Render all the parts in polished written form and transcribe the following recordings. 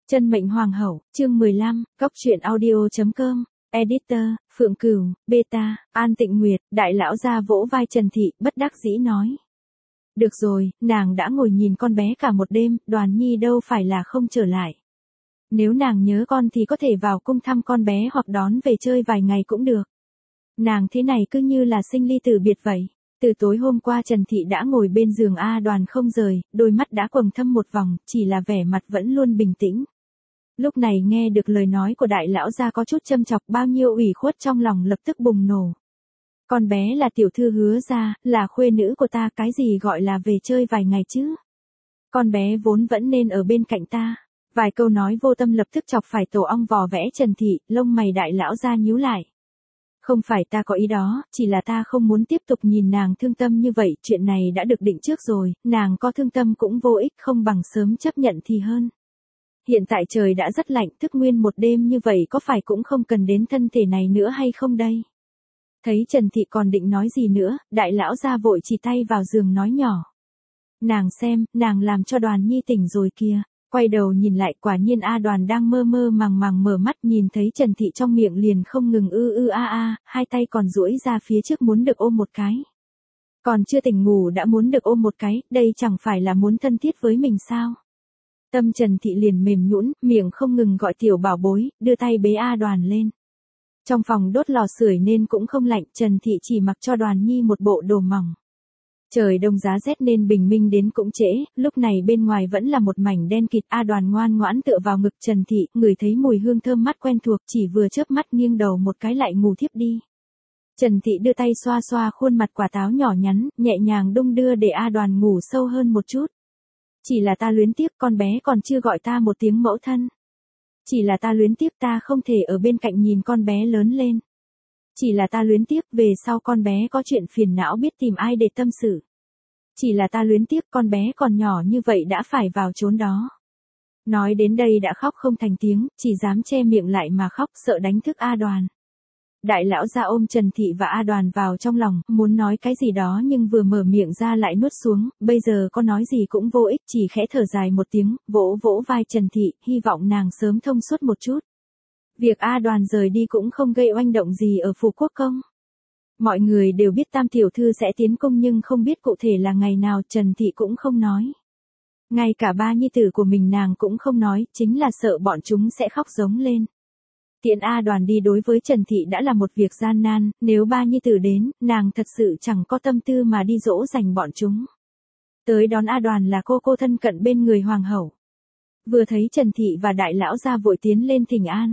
Chân mệnh hoàng hậu, chương 15, Cóc truyện audio.com, Editor, Phượng Cửu, Beta, An Tịnh Nguyệt, đại lão gia vỗ vai Trần Thị, bất đắc dĩ nói. Được rồi, nàng đã ngồi nhìn con bé cả một đêm, Đoàn Nhi đâu phải là không trở lại. Nếu nàng nhớ con thì có thể vào cung thăm con bé hoặc đón về chơi vài ngày cũng được. Nàng thế này cứ như là sinh ly tử biệt vậy. Từ tối hôm qua Trần Thị đã ngồi bên giường A Đoàn không rời, đôi mắt đã quầng thâm một vòng, chỉ là vẻ mặt vẫn luôn bình tĩnh. Lúc này nghe được lời nói của đại lão gia có chút châm chọc, bao nhiêu ủy khuất trong lòng lập tức bùng nổ. Con bé là tiểu thư Hứa gia, là khuê nữ của ta, cái gì gọi là về chơi vài ngày chứ? Con bé vốn vẫn nên ở bên cạnh ta. Vài câu nói vô tâm lập tức chọc phải tổ ong vò vẽ Trần Thị, lông mày đại lão gia nhíu lại. Không phải ta có ý đó, chỉ là ta không muốn tiếp tục nhìn nàng thương tâm như vậy, chuyện này đã được định trước rồi, nàng có thương tâm cũng vô ích, không bằng sớm chấp nhận thì hơn. Hiện tại trời đã rất lạnh, thức nguyên một đêm như vậy có phải cũng không cần đến thân thể này nữa hay không đây? Thấy Trần Thị còn định nói gì nữa, đại lão gia vội chỉ tay vào giường nói nhỏ. Nàng xem, nàng làm cho Đoàn Nhi tỉnh rồi kìa. Quay đầu nhìn lại, quả nhiên A Đoàn đang mơ mơ màng màng mở mắt, nhìn thấy Trần Thị trong miệng liền không ngừng hai tay còn duỗi ra phía trước muốn được ôm một cái. Còn chưa tỉnh ngủ đã muốn được ôm một cái, đây chẳng phải là muốn thân thiết với mình sao? Tâm Trần Thị liền mềm nhũn, miệng không ngừng gọi tiểu bảo bối, đưa tay bế A Đoàn lên. Trong phòng đốt lò sưởi nên cũng không lạnh, Trần Thị chỉ mặc cho Đoàn Nhi một bộ đồ mỏng. Trời đông giá rét nên bình minh đến cũng trễ, lúc này bên ngoài vẫn là một mảnh đen kịt. A Đoàn ngoan ngoãn tựa vào ngực Trần Thị, ngửi thấy mùi hương thơm mát quen thuộc, chỉ vừa chớp mắt nghiêng đầu một cái lại ngủ thiếp đi. Trần Thị đưa tay xoa xoa khuôn mặt quả táo nhỏ nhắn, nhẹ nhàng đung đưa để A Đoàn ngủ sâu hơn một chút. Chỉ là ta luyến tiếc, con bé còn chưa gọi ta một tiếng mẫu thân. Chỉ là ta luyến tiếc, ta không thể ở bên cạnh nhìn con bé lớn lên. Chỉ là ta luyến tiếc, về sau con bé có chuyện phiền não biết tìm ai để tâm sự. Chỉ là ta luyến tiếc, con bé còn nhỏ như vậy đã phải vào chốn đó. Nói đến đây đã khóc không thành tiếng, chỉ dám che miệng lại mà khóc, sợ đánh thức A Đoàn. Đại lão gia ôm Trần Thị và A Đoàn vào trong lòng, muốn nói cái gì đó nhưng vừa mở miệng ra lại nuốt xuống, bây giờ có nói gì cũng vô ích, chỉ khẽ thở dài một tiếng, vỗ vỗ vai Trần Thị, hy vọng nàng sớm thông suốt một chút. Việc A Đoàn rời đi cũng không gây oanh động gì ở Phù Quốc Công. Mọi người đều biết Tam tiểu thư sẽ tiến cung nhưng không biết cụ thể là ngày nào, Trần Thị cũng không nói. Ngay cả ba nhi tử của mình nàng cũng không nói, chính là sợ bọn chúng sẽ khóc giống lên. Tiễn A Đoàn đi đối với Trần Thị đã là một việc gian nan, nếu ba nhi tử đến, nàng thật sự chẳng có tâm tư mà đi dỗ dành bọn chúng. Tới đón A Đoàn là cô thân cận bên người hoàng hậu. Vừa thấy Trần Thị và đại lão gia vội tiến lên thỉnh an.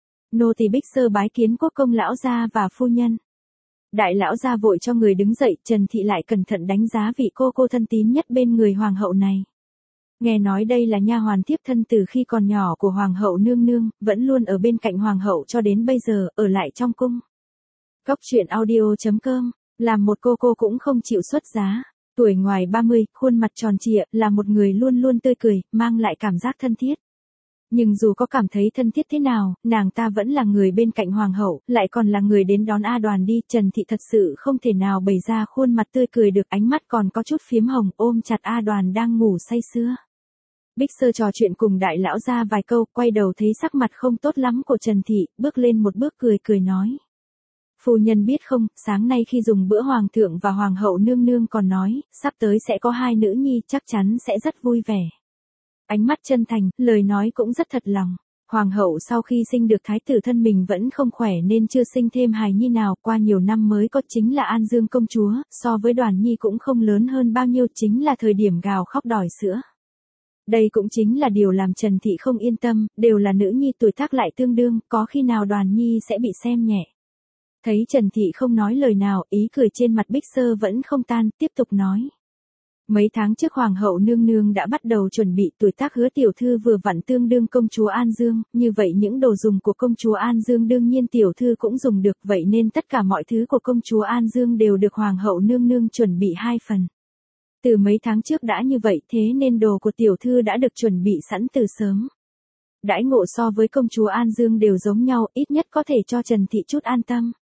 Nô tỳ Bích Sơ bái kiến Quốc công lão gia và phu nhân. Đại lão gia vội cho người đứng dậy, Trần Thị lại cẩn thận đánh giá vị cô thân tín nhất bên người hoàng hậu này. Nghe nói đây là nha hoàn thiếp thân từ khi còn nhỏ của hoàng hậu nương nương, vẫn luôn ở bên cạnh hoàng hậu cho đến bây giờ, ở lại trong cung. Cóc truyện audio.com, làm một cô cũng không chịu xuất giá. Tuổi ngoài 30, khuôn mặt tròn trịa, là một người luôn luôn tươi cười, mang lại cảm giác thân thiết. Nhưng dù có cảm thấy thân thiết thế nào, nàng ta vẫn là người bên cạnh hoàng hậu, lại còn là người đến đón A Đoàn đi. Trần Thị thật sự không thể nào bày ra khuôn mặt tươi cười được, ánh mắt còn có chút phiếm hồng, ôm chặt A Đoàn đang ngủ say sưa. Bích Sơ trò chuyện cùng đại lão gia vài câu, quay đầu thấy sắc mặt không tốt lắm của Trần Thị, bước lên một bước cười nói. Phu nhân biết không, sáng nay khi dùng bữa hoàng thượng và hoàng hậu nương nương còn nói, sắp tới sẽ có hai nữ nhi, chắc chắn sẽ rất vui vẻ. Ánh mắt chân thành, lời nói cũng rất thật lòng. Hoàng hậu sau khi sinh được thái tử thân mình vẫn không khỏe nên chưa sinh thêm hài nhi nào, qua nhiều năm mới có, chính là An Dương công chúa, so với Đoàn Nhi cũng không lớn hơn bao nhiêu, chính là thời điểm gào khóc đòi sữa. Đây cũng chính là điều làm Trần Thị không yên tâm, đều là nữ nhi tuổi tác lại tương đương, có khi nào Đoàn Nhi sẽ bị xem nhẹ. Thấy Trần Thị không nói lời nào, ý cười trên mặt Bích Sơ vẫn không tan, tiếp tục nói. Mấy tháng trước hoàng hậu nương nương đã bắt đầu chuẩn bị, tuổi tác Hứa tiểu thư vừa vặn tương đương công chúa An Dương, như vậy những đồ dùng của công chúa An Dương đương nhiên tiểu thư cũng dùng được, vậy nên tất cả mọi thứ của công chúa An Dương đều được hoàng hậu nương nương chuẩn bị 2 phần. Từ mấy tháng trước đã như vậy, thế nên đồ của tiểu thư đã được chuẩn bị sẵn từ sớm. Đãi ngộ so với công chúa An Dương đều giống nhau, ít nhất có thể cho Trần Thị chút an tâm.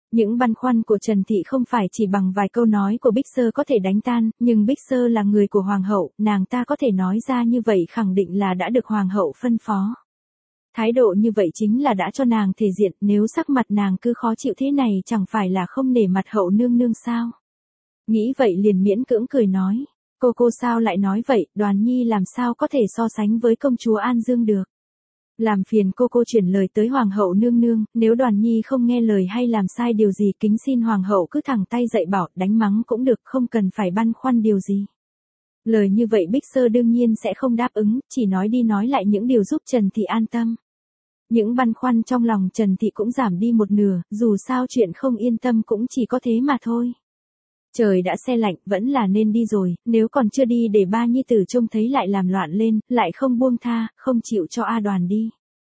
Những băn khoăn của Trần Thị không phải chỉ bằng vài câu nói của Bích Sơ có thể đánh tan, nhưng Bích Sơ là người của Hoàng hậu, nàng ta có thể nói ra như vậy khẳng định là đã được Hoàng hậu phân phó. Thái độ như vậy chính là đã cho nàng thể diện, nếu sắc mặt nàng cứ khó chịu thế này chẳng phải là không nể mặt hậu nương nương sao. Nghĩ vậy liền miễn cưỡng cười nói, cô sao lại nói vậy, Đoàn Nhi làm sao có thể so sánh với công chúa An Dương được. Làm phiền cô chuyển lời tới Hoàng hậu nương nương, nếu Đoàn Nhi không nghe lời hay làm sai điều gì kính xin Hoàng hậu cứ thẳng tay dạy bảo, đánh mắng cũng được, không cần phải băn khoăn điều gì. Lời như vậy Bích Sơ đương nhiên sẽ không đáp ứng, chỉ nói đi nói lại những điều giúp Trần Thị an tâm. Những băn khoăn trong lòng Trần Thị cũng giảm đi một nửa, dù sao chuyện không yên tâm cũng chỉ có thế mà thôi. Trời đã se lạnh, vẫn là nên đi rồi, nếu còn chưa đi để ba nhi tử trông thấy lại làm loạn lên, lại không buông tha, không chịu cho A Đoàn đi.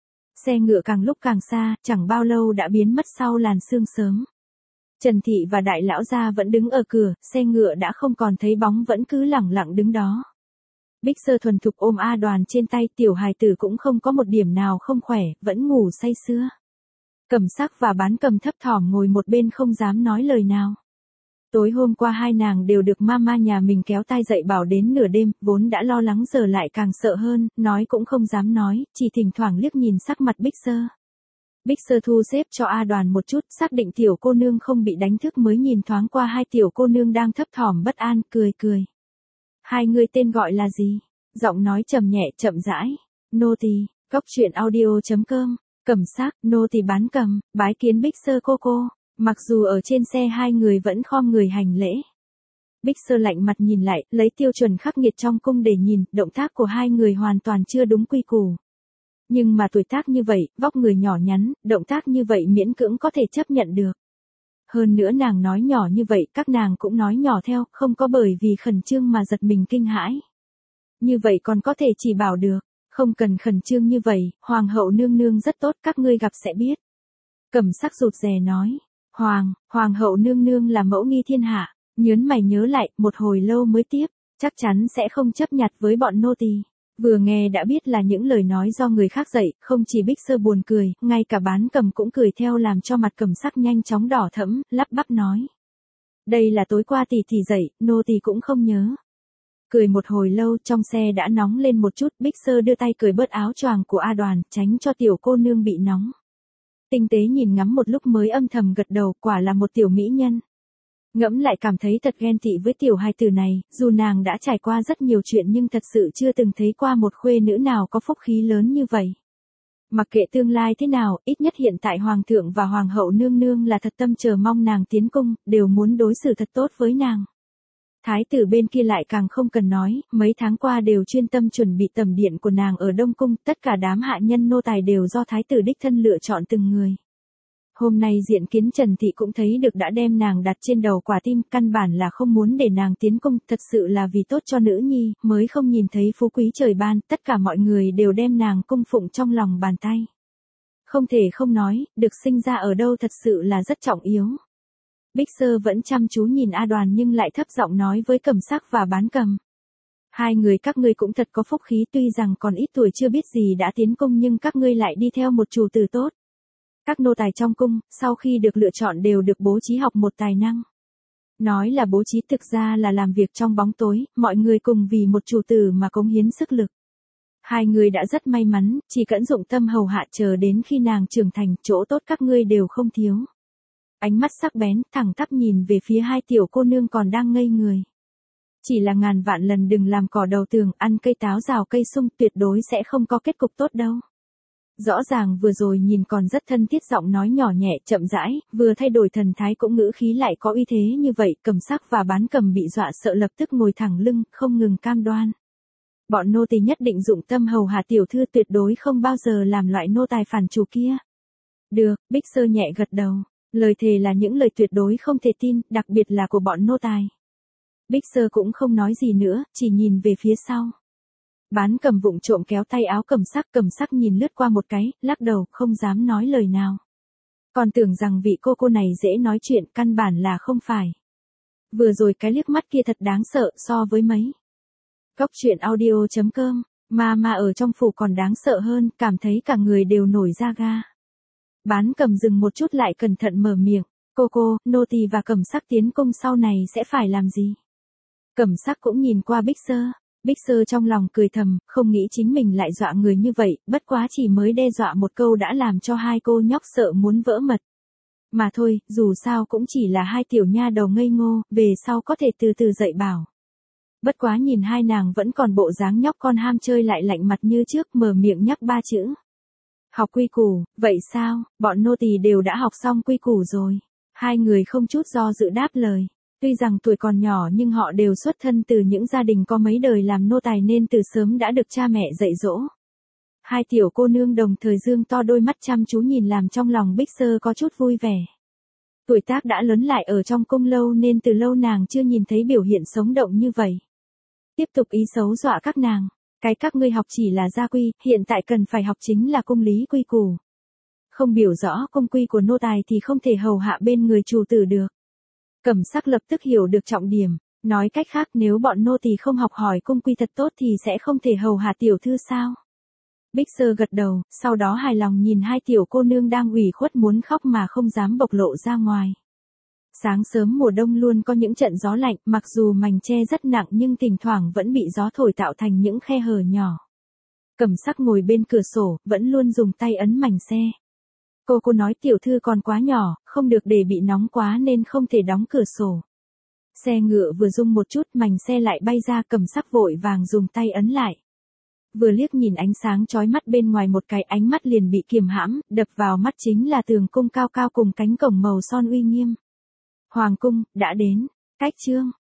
Xe ngựa càng lúc càng xa, chẳng bao lâu đã biến mất sau làn sương sớm. Trần Thị và đại lão gia vẫn đứng ở cửa, xe ngựa đã không còn thấy bóng vẫn cứ lẳng lặng đứng đó. Bích Sơ thuần thục ôm A Đoàn trên tay, tiểu hài tử cũng không có một điểm nào không khỏe, vẫn ngủ say sưa. Cẩm Sắc và Bán Cầm thấp thỏm ngồi một bên không dám nói lời nào. Tối hôm qua hai nàng đều được mama nhà mình kéo tai dậy bảo đến nửa đêm, vốn đã lo lắng giờ lại càng sợ hơn, nói cũng không dám nói, chỉ thỉnh thoảng liếc nhìn sắc mặt Bích Sơ. Bích Sơ thu xếp cho A Đoàn một chút, xác định tiểu cô nương không bị đánh thức mới nhìn thoáng qua hai tiểu cô nương đang thấp thỏm bất an, cười. Hai người tên gọi là gì? Giọng nói trầm nhẹ chậm rãi. Nô tỳ, Cóc Truyện Audio.com, Cẩm Sắc, nô tỳ Bán Cầm, bái kiến Bích Sơ cô. Mặc dù ở trên xe hai người vẫn khom người hành lễ. Bích Sơ lạnh mặt nhìn lại, lấy tiêu chuẩn khắc nghiệt trong cung để nhìn, động tác của hai người hoàn toàn chưa đúng quy củ. Nhưng mà tuổi tác như vậy, vóc người nhỏ nhắn, động tác như vậy miễn cưỡng có thể chấp nhận được. Hơn nữa nàng nói nhỏ như vậy, các nàng cũng nói nhỏ theo, không có bởi vì khẩn trương mà giật mình kinh hãi. Như vậy còn có thể chỉ bảo được, không cần khẩn trương như vậy, Hoàng hậu nương nương rất tốt, các ngươi gặp sẽ biết. Cẩm Sắc rụt rè nói. Hoàng hậu nương nương là mẫu nghi thiên hạ, nhớn mày nhớ lại, một hồi lâu mới tiếp, chắc chắn sẽ không chấp nhặt với bọn nô tỳ. Vừa nghe đã biết là những lời nói do người khác dạy, không chỉ Bích Sơ buồn cười, ngay cả Bán Cầm cũng cười theo làm cho mặt Cẩm Sắc nhanh chóng đỏ thẫm, lắp bắp nói. Đây là tối qua tỷ dạy, nô tỳ cũng không nhớ. Cười một hồi lâu trong xe đã nóng lên một chút, Bích Sơ đưa tay cởi bớt áo choàng của A Đoàn, tránh cho tiểu cô nương bị nóng. Tinh tế nhìn ngắm một lúc mới âm thầm gật đầu, quả là một tiểu mỹ nhân. Ngẫm lại cảm thấy thật ghen tị với tiểu hài tử này, dù nàng đã trải qua rất nhiều chuyện nhưng thật sự chưa từng thấy qua một khuê nữ nào có phúc khí lớn như vậy. Mặc kệ tương lai thế nào, ít nhất hiện tại Hoàng thượng và Hoàng hậu nương nương là thật tâm chờ mong nàng tiến cung, đều muốn đối xử thật tốt với nàng. Thái tử bên kia lại càng không cần nói, mấy tháng qua đều chuyên tâm chuẩn bị tẩm điện của nàng ở Đông Cung, tất cả đám hạ nhân nô tài đều do thái tử đích thân lựa chọn từng người. Hôm nay diện kiến Trần Thị cũng thấy được đã đem nàng đặt trên đầu quả tim, căn bản là không muốn để nàng tiến cung, thật sự là vì tốt cho nữ nhi, mới không nhìn thấy phú quý trời ban, tất cả mọi người đều đem nàng cung phụng trong lòng bàn tay. Không thể không nói, được sinh ra ở đâu thật sự là rất trọng yếu. Bích Sơ vẫn chăm chú nhìn A Đoàn nhưng lại thấp giọng nói với Cẩm Sắc và Bán Cầm. Hai người các ngươi cũng thật có phúc khí, tuy rằng còn ít tuổi chưa biết gì đã tiến cung nhưng các ngươi lại đi theo một chủ tử tốt. Các nô tài trong cung, sau khi được lựa chọn đều được bố trí học một tài năng. Nói là bố trí thực ra là làm việc trong bóng tối, mọi người cùng vì một chủ tử mà cống hiến sức lực. Hai người đã rất may mắn, chỉ cẩn dụng tâm hầu hạ chờ đến khi nàng trưởng thành, chỗ tốt các ngươi đều không thiếu. Ánh mắt sắc bén, thẳng tắp nhìn về phía hai tiểu cô nương còn đang ngây người. Chỉ là ngàn vạn lần đừng làm cỏ đầu tường, ăn cây táo rào cây sung, tuyệt đối sẽ không có kết cục tốt đâu. Rõ ràng vừa rồi nhìn còn rất thân thiết, giọng nói nhỏ nhẹ chậm rãi, vừa thay đổi thần thái cũng ngữ khí lại có uy thế như vậy, Cẩm Sắc và Bán Cầm bị dọa sợ lập tức ngồi thẳng lưng, không ngừng cam đoan. Bọn nô tỳ nhất định dụng tâm hầu hạ tiểu thư, tuyệt đối không bao giờ làm loại nô tài phản chủ kia. Được, Bích Sơ nhẹ gật đầu. Lời thề là những lời tuyệt đối không thể tin, đặc biệt là của bọn nô tài. Bích Sơ cũng không nói gì nữa, chỉ nhìn về phía sau. Bán Cầm vụng trộm kéo tay áo Cẩm Sắc nhìn lướt qua một cái, lắc đầu, không dám nói lời nào. Còn tưởng rằng vị cô này dễ nói chuyện, căn bản là không phải. Vừa rồi cái liếc mắt kia thật đáng sợ so với mấy. Cóc Truyện Audio.com, mà ở trong phủ còn đáng sợ hơn, cảm thấy cả người đều nổi da ga. Bán Cầm dừng một chút lại cẩn thận mở miệng. Cô, nô tỳ và Cẩm Sắc tiến cung sau này sẽ phải làm gì? Cẩm Sắc cũng nhìn qua Bích Sơ. Bích Sơ trong lòng cười thầm, không nghĩ chính mình lại dọa người như vậy, bất quá chỉ mới đe dọa một câu đã làm cho hai cô nhóc sợ muốn vỡ mật. Mà thôi, dù sao cũng chỉ là hai tiểu nha đầu ngây ngô, về sau có thể từ từ dạy bảo. Bất quá nhìn hai nàng vẫn còn bộ dáng nhóc con ham chơi lại lạnh mặt như trước, mở miệng nhắc ba chữ. Học quy củ, vậy sao, bọn nô tỳ đều đã học xong quy củ rồi. Hai người không chút do dự đáp lời. Tuy rằng tuổi còn nhỏ nhưng họ đều xuất thân từ những gia đình có mấy đời làm nô tài nên từ sớm đã được cha mẹ dạy dỗ. Hai tiểu cô nương đồng thời dương to đôi mắt chăm chú nhìn làm trong lòng Bích Sơ có chút vui vẻ. Tuổi tác đã lớn lại ở trong cung lâu nên từ lâu nàng chưa nhìn thấy biểu hiện sống động như vậy. Tiếp tục ý xấu dọa các nàng. Cái các ngươi học chỉ là gia quy, hiện tại cần phải học chính là cung lý quy củ. Không biểu rõ cung quy của nô tài thì không thể hầu hạ bên người chủ tử được. Cẩm Sắc lập tức hiểu được trọng điểm, nói cách khác nếu bọn nô tỳ không học hỏi cung quy thật tốt thì sẽ không thể hầu hạ tiểu thư sao? Bích Sơ gật đầu, sau đó hài lòng nhìn hai tiểu cô nương đang ủy khuất muốn khóc mà không dám bộc lộ ra ngoài. Sáng sớm mùa đông luôn có những trận gió lạnh, mặc dù mành che rất nặng nhưng thỉnh thoảng vẫn bị gió thổi tạo thành những khe hở nhỏ. Cẩm Sắc ngồi bên cửa sổ, vẫn luôn dùng tay ấn mành xe. Cô nói tiểu thư còn quá nhỏ, không được để bị nóng quá nên không thể đóng cửa sổ. Xe ngựa vừa rung một chút mành xe lại bay ra, Cẩm Sắc vội vàng dùng tay ấn lại. Vừa liếc nhìn ánh sáng chói mắt bên ngoài một cái ánh mắt liền bị kiềm hãm, đập vào mắt chính là tường cung cao cao cùng cánh cổng màu son uy nghiêm. Hoàng cung, đã đến. Cách chương.